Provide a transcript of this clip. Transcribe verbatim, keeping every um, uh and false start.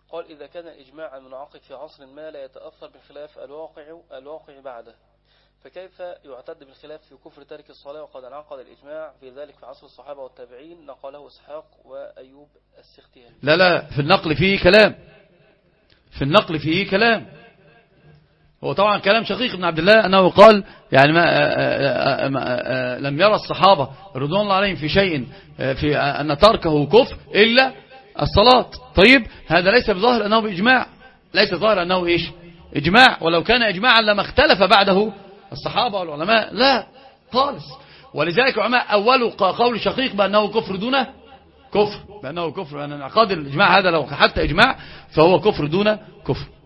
قال إذا كان الإجماع المنعقد في عصر ما لا يتأثر بالخلاف الواقع الواقع بعده، فكيف يعتد بالخلاف في كفر تارك الصلاة وقد انعقد الإجماع في ذلك في عصر الصحابة والتابعين؟ نقله إسحاق وأيوب السختياني. لا لا، في النقل فيه كلام، في النقل فيه كلام. هو طبعا كلام شقيق بن عبد الله أنه قال يعني ما آآ آآ لم يرى الصحابة رضوان الله عليهم في شيء في أن تركه كفر إلا الصلاة. طيب هذا ليس بظاهر أنه بإجماع، ليس ظاهر أنه إيش إجماع، ولو كان إجماعا لما اختلف بعده الصحابة والعلماء، لا خالص. ولذلك العلماء أولوا قول شقيق بأنه كفر دون كفر، بأنه كفر، بأن انعقاد الإجماع هذا لو حتى إجماع فهو كفر دون كفر.